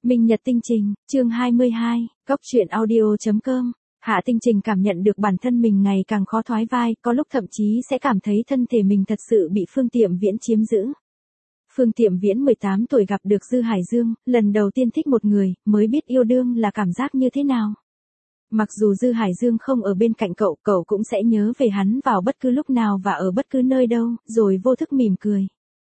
Minh Nhật Tinh Trình, chương 22, Cốc truyện audio.com. Hạ Tinh Trình cảm nhận được bản thân mình ngày càng khó thoái vai, có lúc thậm chí sẽ cảm thấy thân thể mình thật sự bị Phương Tiệm Viễn chiếm giữ. Phương Tiệm Viễn 18 tuổi gặp được Dư Hải Dương, lần đầu tiên thích một người, mới biết yêu đương là cảm giác như thế nào. Mặc dù Dư Hải Dương không ở bên cạnh cậu, cậu cũng sẽ nhớ về hắn vào bất cứ lúc nào và ở bất cứ nơi đâu, rồi vô thức mỉm cười.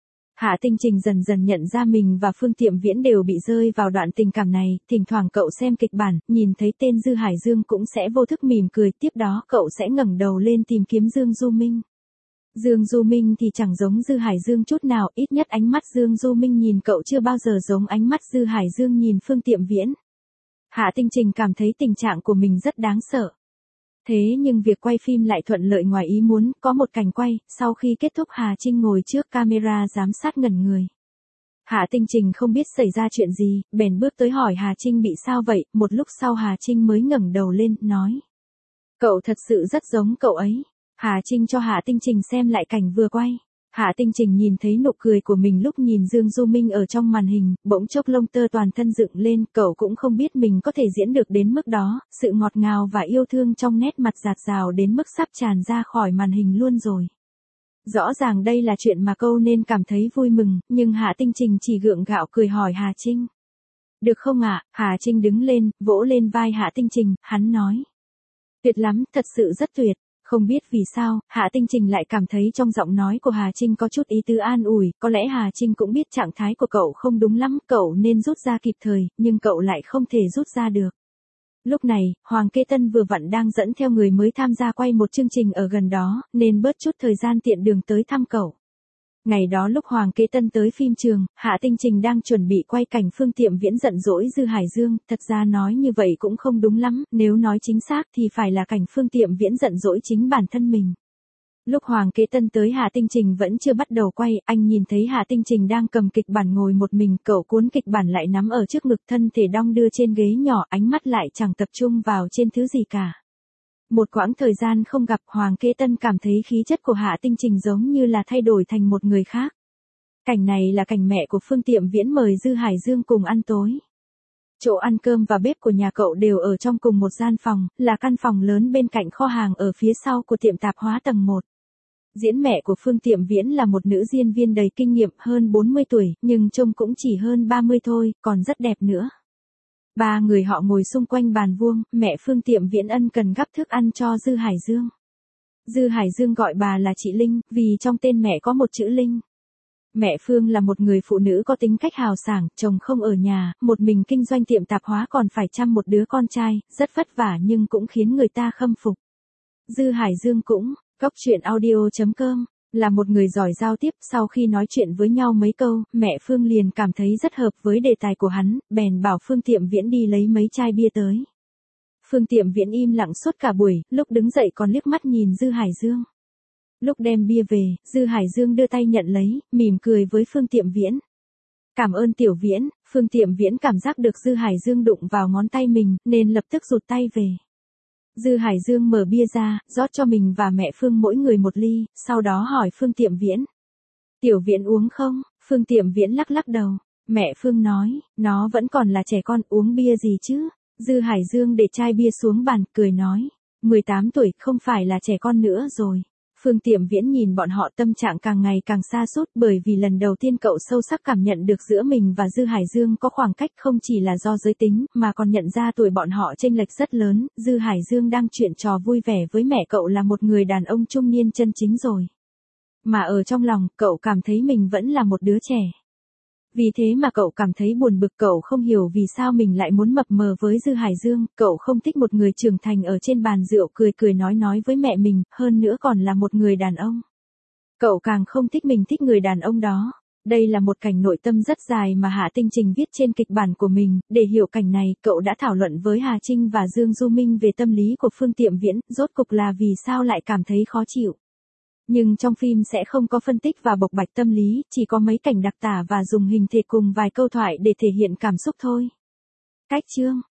Hạ Tinh Trình dần dần nhận ra mình và Phương Tiệm Viễn đều bị rơi vào đoạn tình cảm này, thỉnh thoảng cậu xem kịch bản, nhìn thấy tên Dư Hải Dương cũng sẽ vô thức mỉm cười, tiếp đó cậu sẽ ngẩng đầu lên tìm kiếm Dương Du Minh. Dương Du Minh thì chẳng giống Dư Hải Dương chút nào, ít nhất ánh mắt Dương Du Minh nhìn cậu chưa bao giờ giống ánh mắt Dư Hải Dương nhìn Phương Tiệm Viễn. Hạ Tinh Trình cảm thấy tình trạng của mình rất đáng sợ. Thế nhưng việc quay phim lại thuận lợi ngoài ý muốn, có một cảnh quay, sau khi kết thúc Hà Trinh ngồi trước camera giám sát ngẩn người. Hạ Tinh Trình không biết xảy ra chuyện gì, bèn bước tới hỏi Hà Trinh bị sao vậy, một lúc sau Hà Trinh mới ngẩng đầu lên, nói. Cậu thật sự rất giống cậu ấy. Hà Trinh cho Hạ Tinh Trình xem lại cảnh vừa quay. Hạ Tinh Trình nhìn thấy nụ cười của mình lúc nhìn Dương Du Minh ở trong màn hình, bỗng chốc lông tơ toàn thân dựng lên, cậu cũng không biết mình có thể diễn được đến mức đó, sự ngọt ngào và yêu thương trong nét mặt dạt dào đến mức sắp tràn ra khỏi màn hình luôn rồi. Rõ ràng đây là chuyện mà cậu nên cảm thấy vui mừng, nhưng Hạ Tinh Trình chỉ gượng gạo cười hỏi Hà Trinh. Được không ạ? Hà Trinh đứng lên, vỗ lên vai Hạ Tinh Trình, hắn nói. Tuyệt lắm, thật sự rất tuyệt. Không biết vì sao, Hạ Tinh Trình lại cảm thấy trong giọng nói của Hà Trinh có chút ý tứ an ủi, có lẽ Hà Trinh cũng biết trạng thái của cậu không đúng lắm, cậu nên rút ra kịp thời, nhưng cậu lại không thể rút ra được. Lúc này, Hoàng Kế Tân vừa vặn đang dẫn theo người mới tham gia quay một chương trình ở gần đó, nên bớt chút thời gian tiện đường tới thăm cậu. Ngày đó lúc Hoàng Kế Tân tới phim trường, Hạ Tinh Trình đang chuẩn bị quay cảnh Phương Tiệm Viễn giận dỗi Dư Hải Dương, thật ra nói như vậy cũng không đúng lắm, nếu nói chính xác thì phải là cảnh Phương Tiệm Viễn giận dỗi chính bản thân mình. Lúc Hoàng Kế Tân tới Hạ Tinh Trình vẫn chưa bắt đầu quay, anh nhìn thấy Hạ Tinh Trình đang cầm kịch bản ngồi một mình, cậu cuốn kịch bản lại nắm ở trước ngực, thân thể đong đưa trên ghế nhỏ, ánh mắt lại chẳng tập trung vào trên thứ gì cả. Một quãng thời gian không gặp, Hoàng Kế Tân cảm thấy khí chất của Hạ Tinh Trình giống như là thay đổi thành một người khác. Cảnh này là cảnh mẹ của Phương Tiệm Viễn mời Dư Hải Dương cùng ăn tối. Chỗ ăn cơm và bếp của nhà cậu đều ở trong cùng một gian phòng, là căn phòng lớn bên cạnh kho hàng ở phía sau của tiệm tạp hóa tầng 1. Diễn mẹ của Phương Tiệm Viễn là một nữ diễn viên đầy kinh nghiệm, hơn 40 tuổi, nhưng trông cũng chỉ hơn 30 thôi, còn rất đẹp nữa. Ba người họ ngồi xung quanh bàn vuông, mẹ Phương Tiệm Viễn ân cần gắp thức ăn cho Dư Hải Dương. Dư Hải Dương gọi bà là chị Linh, vì trong tên mẹ có một chữ Linh. Mẹ Phương là một người phụ nữ có tính cách hào sảng, chồng không ở nhà, một mình kinh doanh tiệm tạp hóa còn phải chăm một đứa con trai, rất vất vả nhưng cũng khiến người ta khâm phục. Dư Hải Dương cũng, Cốc truyện audio.com. Là một người giỏi giao tiếp, sau khi nói chuyện với nhau mấy câu, mẹ Phương liền cảm thấy rất hợp với đề tài của hắn, bèn bảo Phương Tiệm Viễn đi lấy mấy chai bia tới. Phương Tiệm Viễn im lặng suốt cả buổi, lúc đứng dậy còn liếc mắt nhìn Dư Hải Dương. Lúc đem bia về, Dư Hải Dương đưa tay nhận lấy, mỉm cười với Phương Tiệm Viễn. Cảm ơn Tiểu Viễn. Phương Tiệm Viễn cảm giác được Dư Hải Dương đụng vào ngón tay mình, nên lập tức rụt tay về. Dư Hải Dương mở bia ra, rót cho mình và mẹ Phương mỗi người một ly, sau đó hỏi Phương Tiệm Viễn. Tiểu Viễn uống không? Phương Tiệm Viễn lắc lắc đầu. Mẹ Phương nói, nó vẫn còn là trẻ con, uống bia gì chứ? Dư Hải Dương để chai bia xuống bàn, cười nói. 18 tuổi, không phải là trẻ con nữa rồi. Phương Tiệm Viễn nhìn bọn họ, tâm trạng càng ngày càng xa sút, bởi vì lần đầu tiên cậu sâu sắc cảm nhận được giữa mình và Dư Hải Dương có khoảng cách, không chỉ là do giới tính, mà còn nhận ra tuổi bọn họ chênh lệch rất lớn. Dư Hải Dương đang chuyện trò vui vẻ với mẹ cậu là một người đàn ông trung niên chân chính rồi. Mà ở trong lòng, cậu cảm thấy mình vẫn là một đứa trẻ. Vì thế mà cậu cảm thấy buồn bực, cậu không hiểu vì sao mình lại muốn mập mờ với Dư Hải Dương, cậu không thích một người trưởng thành ở trên bàn rượu cười cười nói với mẹ mình, hơn nữa còn là một người đàn ông. Cậu càng không thích mình thích người đàn ông đó. Đây là một cảnh nội tâm rất dài mà Hạ Tinh Trình viết trên kịch bản của mình, để hiểu cảnh này, cậu đã thảo luận với Hà Trinh và Dương Du Minh về tâm lý của Phương Tiệm Viễn, rốt cục là vì sao lại cảm thấy khó chịu. Nhưng trong phim sẽ không có phân tích và bộc bạch tâm lý, chỉ có mấy cảnh đặc tả và dùng hình thể cùng vài câu thoại để thể hiện cảm xúc thôi. Cách chương